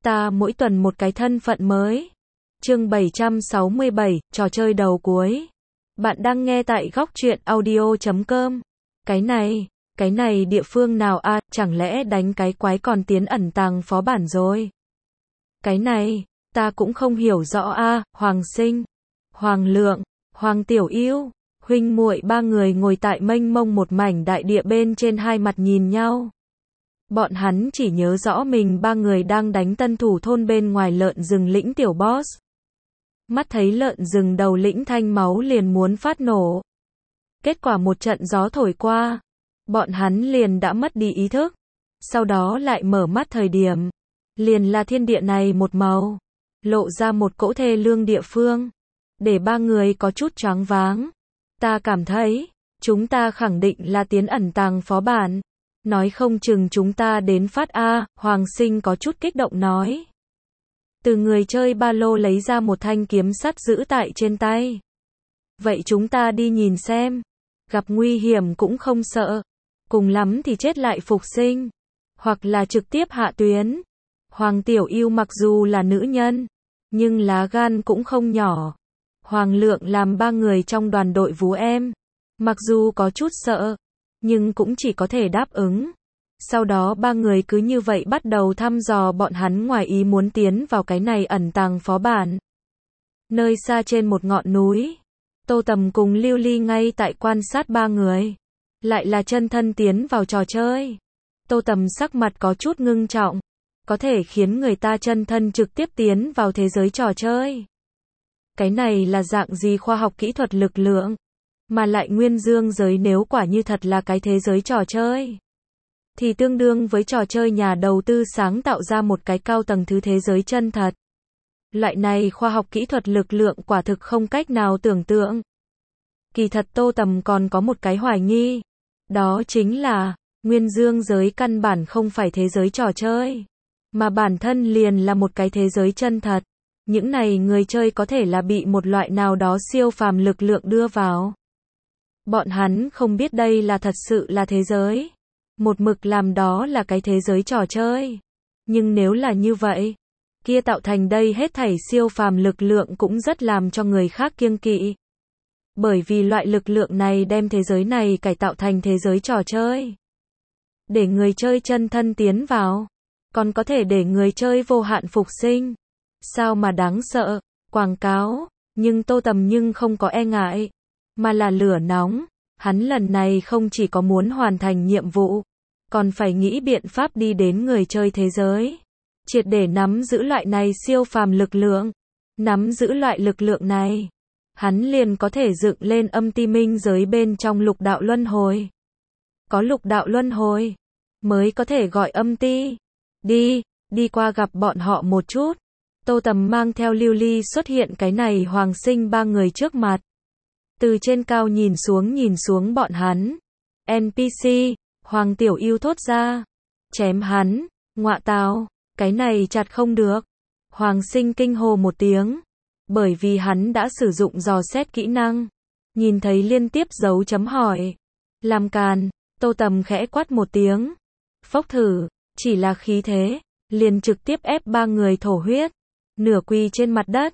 Ta mỗi tuần một cái thân phận mới. Chương 767, trò chơi đầu cuối. Bạn đang nghe tại góc truyện audio.com. Cái này địa phương nào à, chẳng lẽ đánh cái quái còn tiến ẩn tàng phó bản rồi? Cái này, ta cũng không hiểu rõ à, Hoàng Sinh, Hoàng Lượng, Hoàng Tiểu Yêu, huynh muội ba người ngồi tại mênh mông một mảnh đại địa bên trên hai mặt nhìn nhau. Bọn hắn chỉ nhớ rõ mình ba người đang đánh tân thủ thôn bên ngoài lợn rừng lĩnh tiểu boss. Mắt thấy lợn rừng đầu lĩnh thanh máu liền muốn phát nổ. Kết quả một trận gió thổi qua, bọn hắn liền đã mất đi ý thức. Sau đó lại mở mắt thời điểm, liền là thiên địa này một màu, lộ ra một cỗ thê lương địa phương, để ba người có chút choáng váng. Ta cảm thấy, chúng ta khẳng định là tiến ẩn tàng phó bản. Nói không chừng chúng ta đến phát A, Hoàng Sinh có chút kích động nói. Từ người chơi ba lô lấy ra một thanh kiếm sắt giữ tại trên tay. Vậy chúng ta đi nhìn xem. Gặp nguy hiểm cũng không sợ. Cùng lắm thì chết lại phục sinh. Hoặc là trực tiếp hạ tuyến. Hoàng Tiểu Yêu mặc dù là nữ nhân, nhưng lá gan cũng không nhỏ. Hoàng Lượng làm ba người trong đoàn đội vú em. Mặc dù có chút sợ, nhưng cũng chỉ có thể đáp ứng. Sau đó ba người cứ như vậy bắt đầu thăm dò bọn hắn ngoài ý muốn tiến vào cái này ẩn tàng phó bản. Nơi xa trên một ngọn núi, Tô Tầm cùng Lưu Ly ngay tại quan sát ba người. Lại là chân thân tiến vào trò chơi. Tô Tầm sắc mặt có chút ngưng trọng. Có thể khiến người ta chân thân trực tiếp tiến vào thế giới trò chơi. Cái này là dạng gì khoa học kỹ thuật lực lượng? Mà lại nguyên dương giới nếu quả như thật là cái thế giới trò chơi, thì tương đương với trò chơi nhà đầu tư sáng tạo ra một cái cao tầng thứ thế giới chân thật. Loại này khoa học kỹ thuật lực lượng quả thực không cách nào tưởng tượng. Kỳ thật Tô Tầm còn có một cái hoài nghi. Đó chính là, nguyên dương giới căn bản không phải thế giới trò chơi, mà bản thân liền là một cái thế giới chân thật. Những này người chơi có thể là bị một loại nào đó siêu phàm lực lượng đưa vào. Bọn hắn không biết đây là thật sự là thế giới. Một mực làm đó là cái thế giới trò chơi. Nhưng nếu là như vậy, kia tạo thành đây hết thảy siêu phàm lực lượng cũng rất làm cho người khác kiêng kỵ. Bởi vì loại lực lượng này đem thế giới này cải tạo thành thế giới trò chơi. Để người chơi chân thân tiến vào, còn có thể để người chơi vô hạn phục sinh. Sao mà đáng sợ, quảng cáo, nhưng Tô Tầm nhưng không có e ngại. Mà là lửa nóng, hắn lần này không chỉ có muốn hoàn thành nhiệm vụ, còn phải nghĩ biện pháp đi đến người chơi thế giới. Triệt để nắm giữ loại này siêu phàm lực lượng. Nắm giữ loại lực lượng này, hắn liền có thể dựng lên âm ti minh giới bên trong lục đạo luân hồi. Có lục đạo luân hồi, mới có thể gọi âm ti. Đi qua gặp bọn họ một chút. Tô Tầm mang theo Lưu Ly xuất hiện cái này Hoàng Sinh ba người trước mặt. Từ trên cao nhìn xuống bọn hắn. NPC, Hoàng Tiểu Yêu thốt ra. Chém hắn, ngọa tào, cái này chặt không được. Hoàng Sinh kinh hô một tiếng. Bởi vì hắn đã sử dụng dò xét kỹ năng. Nhìn thấy liên tiếp dấu chấm hỏi. Làm càn, Tô Tầm khẽ quát một tiếng. Phốc thử, chỉ là khí thế, liền trực tiếp ép ba người thổ huyết. Nửa quỳ trên mặt đất.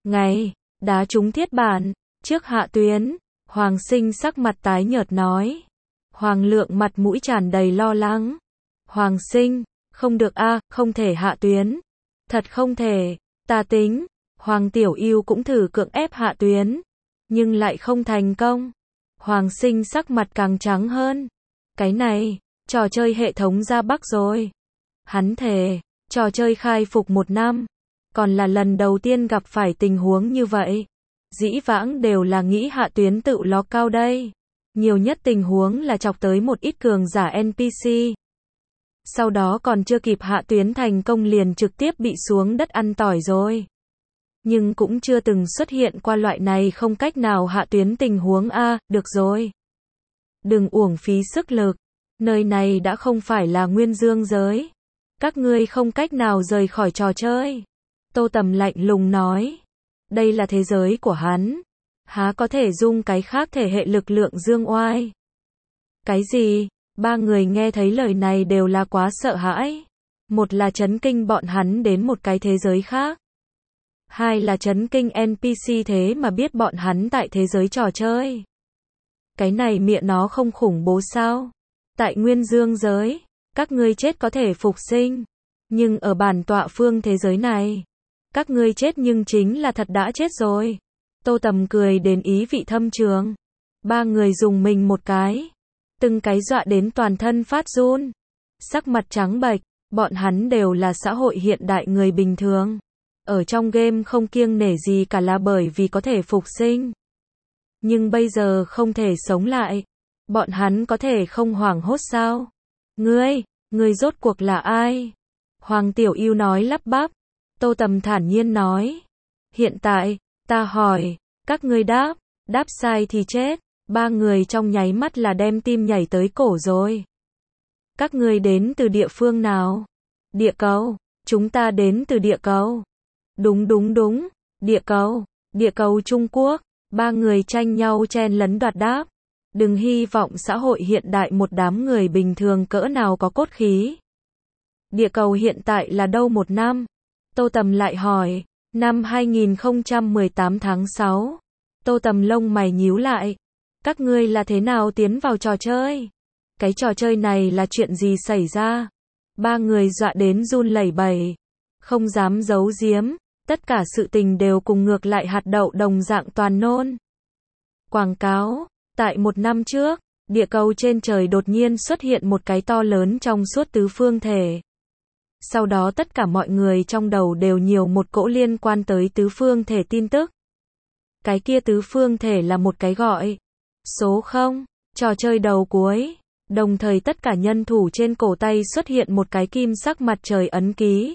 Đá trúng thiết bản. Trước hạ tuyến, Hoàng Sinh sắc mặt tái nhợt nói. Hoàng Lượng mặt mũi tràn đầy lo lắng. Hoàng Sinh, không được a, không thể hạ tuyến. Thật không thể, ta tính. Hoàng Tiểu Yêu cũng thử cưỡng ép hạ tuyến, nhưng lại không thành công. Hoàng Sinh sắc mặt càng trắng hơn. Cái này, trò chơi hệ thống ra Bắc rồi. Hắn thề, trò chơi khai phục 1 năm, còn là lần đầu tiên gặp phải tình huống như vậy. Dĩ vãng đều là nghĩ hạ tuyến tự ló cao đây. Nhiều nhất tình huống là chọc tới một ít cường giả NPC. Sau đó còn chưa kịp hạ tuyến thành công liền trực tiếp bị xuống đất ăn tỏi rồi. Nhưng cũng chưa từng xuất hiện qua loại này không cách nào hạ tuyến tình huống a, được rồi. Đừng uổng phí sức lực. Nơi này đã không phải là nguyên dương giới. Các ngươi không cách nào rời khỏi trò chơi. Tô Tầm lạnh lùng nói. Đây là thế giới của hắn. Há có thể dung cái khác thể hệ lực lượng dương oai. Cái gì? Ba người nghe thấy lời này đều là quá sợ hãi. Một là chấn kinh bọn hắn đến một cái thế giới khác. Hai là chấn kinh NPC thế mà biết bọn hắn tại thế giới trò chơi. Cái này mẹ nó không khủng bố sao? Tại Nguyên Dương giới, các ngươi chết có thể phục sinh. Nhưng ở bản tọa phương thế giới này, các ngươi chết nhưng chính là thật đã chết rồi. Tô Tầm cười đến ý vị thâm trường. Ba người dùng mình một cái. Từng cái dọa đến toàn thân phát run. Sắc mặt trắng bệch, bọn hắn đều là xã hội hiện đại người bình thường. Ở trong game không kiêng nể gì cả là bởi vì có thể phục sinh. Nhưng bây giờ không thể sống lại. Bọn hắn có thể không hoảng hốt sao? Ngươi rốt cuộc là ai? Hoàng Tiểu Yêu nói lắp bắp. Tô Tầm thản nhiên nói. Hiện tại, ta hỏi, các ngươi đáp sai thì chết. Ba người trong nháy mắt là đem tim nhảy tới cổ rồi. Các ngươi đến từ địa phương nào? Địa cầu, chúng ta đến từ địa cầu. Đúng, địa cầu Trung Quốc. Ba người tranh nhau chen lấn đoạt đáp. Đừng hy vọng xã hội hiện đại một đám người bình thường cỡ nào có cốt khí. Địa cầu hiện tại là đâu một năm? Tô Tầm lại hỏi. Năm 2018 tháng 6. Tô Tầm lông mày nhíu lại. Các ngươi là thế nào tiến vào trò chơi? Cái trò chơi này là chuyện gì xảy ra? Ba người dọa đến run lẩy bẩy. Không dám giấu giếm. Tất cả sự tình đều cùng ngược lại hạt đậu đồng dạng toàn nôn. Quảng cáo. Tại một năm trước, địa cầu trên trời đột nhiên xuất hiện một cái to lớn trong suốt tứ phương thể. Sau đó tất cả mọi người trong đầu đều nhiều một cỗ liên quan tới tứ phương thể tin tức. Cái kia tứ phương thể là một cái gọi số 0, trò chơi đầu cuối. Đồng thời tất cả nhân thủ trên cổ tay xuất hiện một cái kim sắc mặt trời ấn ký.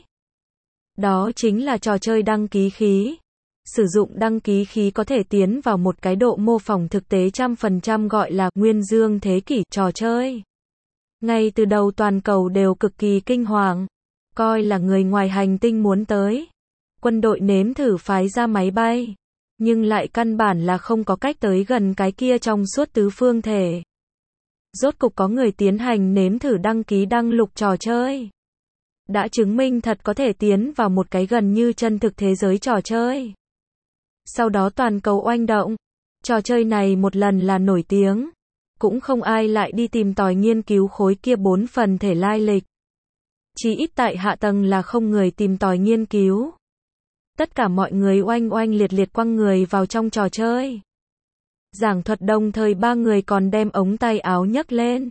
Đó chính là trò chơi đăng ký khí. Sử dụng đăng ký khí có thể tiến vào một cái độ mô phỏng thực tế 100% gọi là Nguyên Dương thế kỷ trò chơi. Ngay từ đầu toàn cầu đều cực kỳ kinh hoàng, coi là người ngoài hành tinh muốn tới. Quân đội nếm thử phái ra máy bay, nhưng lại căn bản là không có cách tới gần cái kia trong suốt tứ phương thể. Rốt cục có người tiến hành nếm thử đăng ký đăng lục trò chơi. Đã chứng minh thật có thể tiến vào một cái gần như chân thực thế giới trò chơi. Sau đó toàn cầu oanh động. Trò chơi này một lần là nổi tiếng. Cũng không ai lại đi tìm tòi nghiên cứu khối kia 4 phần thể lai lịch. Chỉ ít tại hạ tầng là không người tìm tòi nghiên cứu. Tất cả mọi người oanh oanh liệt liệt quăng người vào trong trò chơi. Giảng thuật đồng thời ba người còn đem ống tay áo nhấc lên.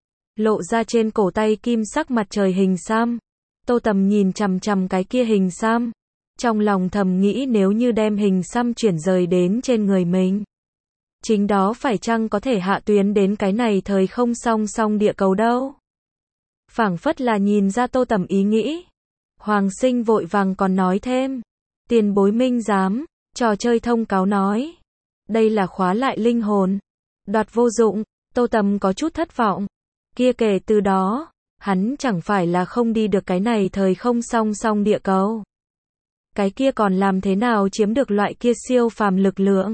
Lộ ra trên cổ tay kim sắc mặt trời hình xăm. Tô Tầm nhìn chằm chằm cái kia hình xăm. Trong lòng thầm nghĩ nếu như đem hình xăm chuyển rời đến trên người mình. Chính đó phải chăng có thể hạ tuyến đến cái này thời không song song địa cầu đâu. Phảng phất là nhìn ra Tô Tầm ý nghĩ. Hoàng Sinh vội vàng còn nói thêm. Tiền bối minh giám, trò chơi thông cáo nói. Đây là khóa lại linh hồn. Đoạt vô dụng, Tô Tầm có chút thất vọng. Kia kể từ đó, hắn chẳng phải là không đi được cái này thời không song song địa cầu. Cái kia còn làm thế nào chiếm được loại kia siêu phàm lực lượng.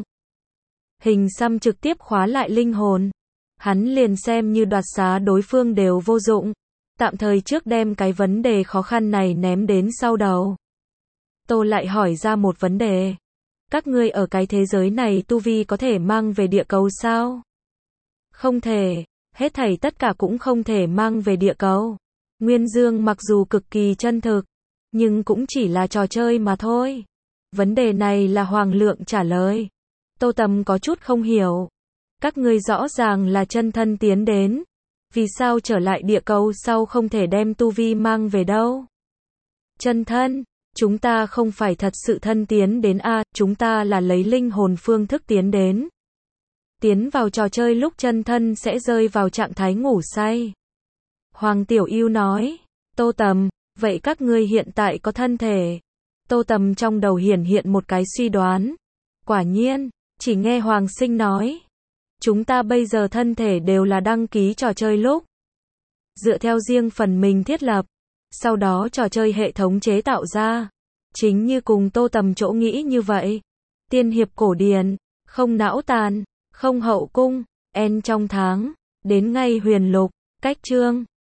Hình xăm trực tiếp khóa lại linh hồn. Hắn liền xem như đoạt xá đối phương đều vô dụng. Tạm thời trước đem cái vấn đề khó khăn này ném đến sau đầu. Tô lại hỏi ra một vấn đề. Các ngươi ở cái thế giới này tu vi có thể mang về địa cầu sao? Không thể. Hết thảy tất cả cũng không thể mang về địa cầu. Nguyên Dương mặc dù cực kỳ chân thực, nhưng cũng chỉ là trò chơi mà thôi. Vấn đề này là Hoàng Lượng trả lời. Tô Tầm có chút không hiểu. Các ngươi rõ ràng là chân thân tiến đến. Vì sao trở lại địa cầu sau không thể đem tu vi mang về đâu? Chân thân, chúng ta không phải thật sự thân tiến đến a, chúng ta là lấy linh hồn phương thức tiến đến. Tiến vào trò chơi lúc chân thân sẽ rơi vào trạng thái ngủ say. Hoàng Tiểu Yêu nói. Tô Tầm, vậy các ngươi hiện tại có thân thể? Tô Tầm trong đầu hiển hiện một cái suy đoán. Quả nhiên, chỉ nghe Hoàng Sinh nói. Chúng ta bây giờ thân thể đều là đăng ký trò chơi lúc. Dựa theo riêng phần mình thiết lập. Sau đó trò chơi hệ thống chế tạo ra. Chính như cùng Tô Tầm chỗ nghĩ như vậy. Tiên hiệp cổ điển, không não tàn, không hậu cung, en trong tháng, đến ngay huyền lục, cách chương.